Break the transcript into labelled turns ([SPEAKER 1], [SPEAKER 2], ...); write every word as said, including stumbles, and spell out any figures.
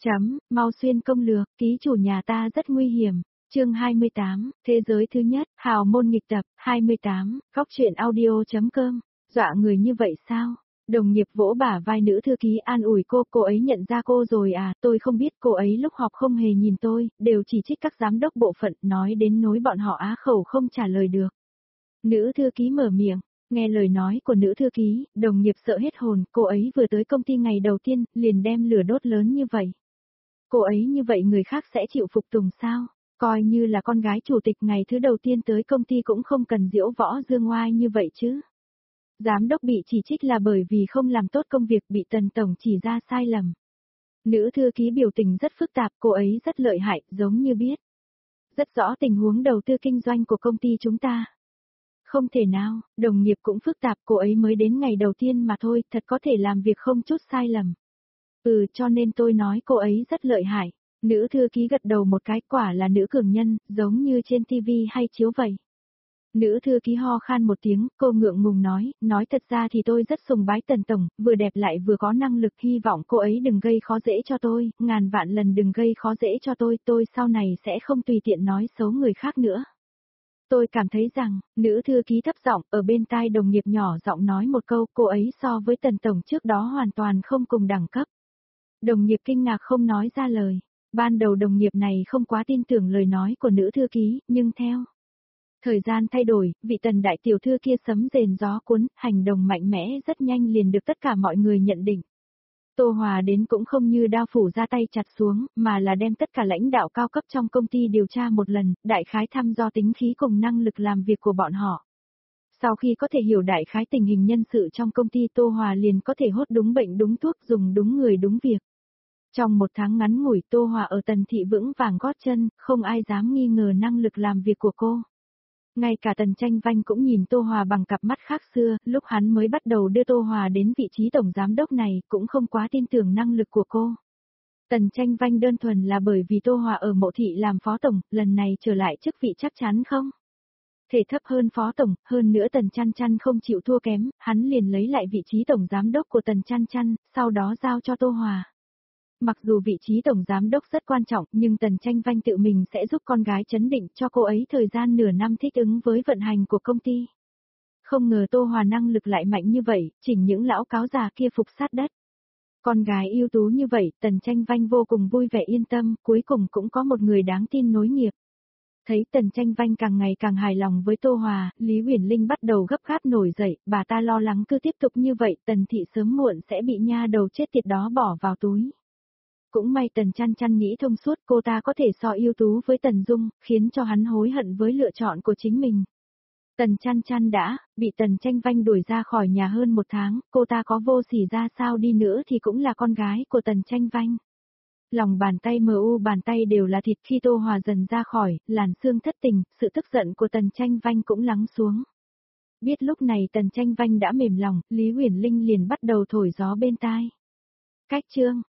[SPEAKER 1] Chấm, mau xuyên công lược, ký chủ nhà ta rất nguy hiểm. Chương hai mươi tám, thế giới thứ nhất, hào môn nghịch tập, hai mươi tám, góc truyện audio.com, dọa người như vậy sao? Đồng nghiệp vỗ bả vai nữ thư ký an ủi cô, cô ấy nhận ra cô rồi à, tôi không biết, cô ấy lúc họp không hề nhìn tôi, đều chỉ trích các giám đốc bộ phận, nói đến nỗi bọn họ á khẩu không trả lời được. Nữ thư ký mở miệng, nghe lời nói của nữ thư ký, đồng nghiệp sợ hết hồn, cô ấy vừa tới công ty ngày đầu tiên, liền đem lửa đốt lớn như vậy. Cô ấy như vậy người khác sẽ chịu phục tùng sao? Coi như là con gái chủ tịch ngày thứ đầu tiên tới công ty cũng không cần diễu võ dương oai như vậy chứ. Giám đốc bị chỉ trích là bởi vì không làm tốt công việc, bị Tần Tổng chỉ ra sai lầm. Nữ thư ký biểu tình rất phức tạp, cô ấy rất lợi hại, giống như biết rất rõ tình huống đầu tư kinh doanh của công ty chúng ta. Không thể nào, đồng nghiệp cũng phức tạp, cô ấy mới đến ngày đầu tiên mà thôi, thật có thể làm việc không chút sai lầm. Ừ, cho nên tôi nói cô ấy rất lợi hại. Nữ thư ký gật đầu một cái, quả là nữ cường nhân, giống như trên tivi hay chiếu vậy. Nữ thư ký ho khan một tiếng, cô ngượng ngùng nói, nói thật ra thì tôi rất sùng bái Tần Tổng, vừa đẹp lại vừa có năng lực, hy vọng cô ấy đừng gây khó dễ cho tôi, ngàn vạn lần đừng gây khó dễ cho tôi, tôi sau này sẽ không tùy tiện nói xấu người khác nữa. Tôi cảm thấy rằng, nữ thư ký thấp giọng, ở bên tai đồng nghiệp nhỏ giọng nói một câu, cô ấy so với Tần Tổng trước đó hoàn toàn không cùng đẳng cấp. Đồng nghiệp kinh ngạc không nói ra lời. Ban đầu đồng nghiệp này không quá tin tưởng lời nói của nữ thư ký, nhưng theo thời gian thay đổi, vị Tần đại tiểu thư kia sấm rền gió cuốn, hành động mạnh mẽ rất nhanh liền được tất cả mọi người nhận định. Tô Hòa đến cũng không như đao phủ ra tay chặt xuống, mà là đem tất cả lãnh đạo cao cấp trong công ty điều tra một lần, đại khái thăm dò tính khí cùng năng lực làm việc của bọn họ. Sau khi có thể hiểu đại khái tình hình nhân sự trong công ty, Tô Hòa liền có thể hốt đúng bệnh đúng thuốc, dùng đúng người đúng việc. Trong một tháng ngắn ngủi, Tô Hòa ở Tần thị vững vàng gót chân, không ai dám nghi ngờ năng lực làm việc của cô. Ngay cả Tần Tranh Vanh cũng nhìn Tô Hòa bằng cặp mắt khác xưa, lúc hắn mới bắt đầu đưa Tô Hòa đến vị trí tổng giám đốc này, cũng không quá tin tưởng năng lực của cô. Tần Tranh Vanh đơn thuần là bởi vì Tô Hòa ở Mộ thị làm phó tổng, lần này trở lại chức vị chắc chắn không? Thể thấp hơn phó tổng, hơn nữa Tần Chăn Chăn không chịu thua kém, hắn liền lấy lại vị trí tổng giám đốc của Tần Chăn Chăn, sau đó giao cho Tô Hòa. Mặc dù vị trí tổng giám đốc rất quan trọng, nhưng Tần Tranh Vanh tự mình sẽ giúp con gái chấn định cho cô ấy thời gian nửa năm thích ứng với vận hành của công ty. Không ngờ Tô Hòa năng lực lại mạnh như vậy, chỉnh những lão cáo già kia phục sát đất. Con gái ưu tú như vậy, Tần Tranh Vanh vô cùng vui vẻ yên tâm, cuối cùng cũng có một người đáng tin nối nghiệp. Thấy Tần Tranh Vanh càng ngày càng hài lòng với Tô Hòa, Lý Huyền Linh bắt đầu gấp gáp nổi dậy, bà ta lo lắng cứ tiếp tục như vậy, Tần thị sớm muộn sẽ bị nha đầu chết tiệt đó bỏ vào túi. Cũng may Tần Chăn Chăn nghĩ thông suốt, cô ta có thể so ưu tú với Tần Dung, khiến cho hắn hối hận với lựa chọn của chính mình. Tần Chăn Chăn đã bị Tần Tranh Vanh đuổi ra khỏi nhà hơn một tháng, cô ta có vô sỉ ra sao đi nữa thì cũng là con gái của Tần Tranh Vanh. Lòng bàn tay mờ u bàn tay đều là thịt, khi Tô Hòa dần ra khỏi làn xương thất tình, sự tức giận của Tần Tranh Vanh cũng lắng xuống. Biết lúc này Tần Tranh Vanh đã mềm lòng, Lý Huyền Linh liền bắt đầu thổi gió bên tai. Cách chương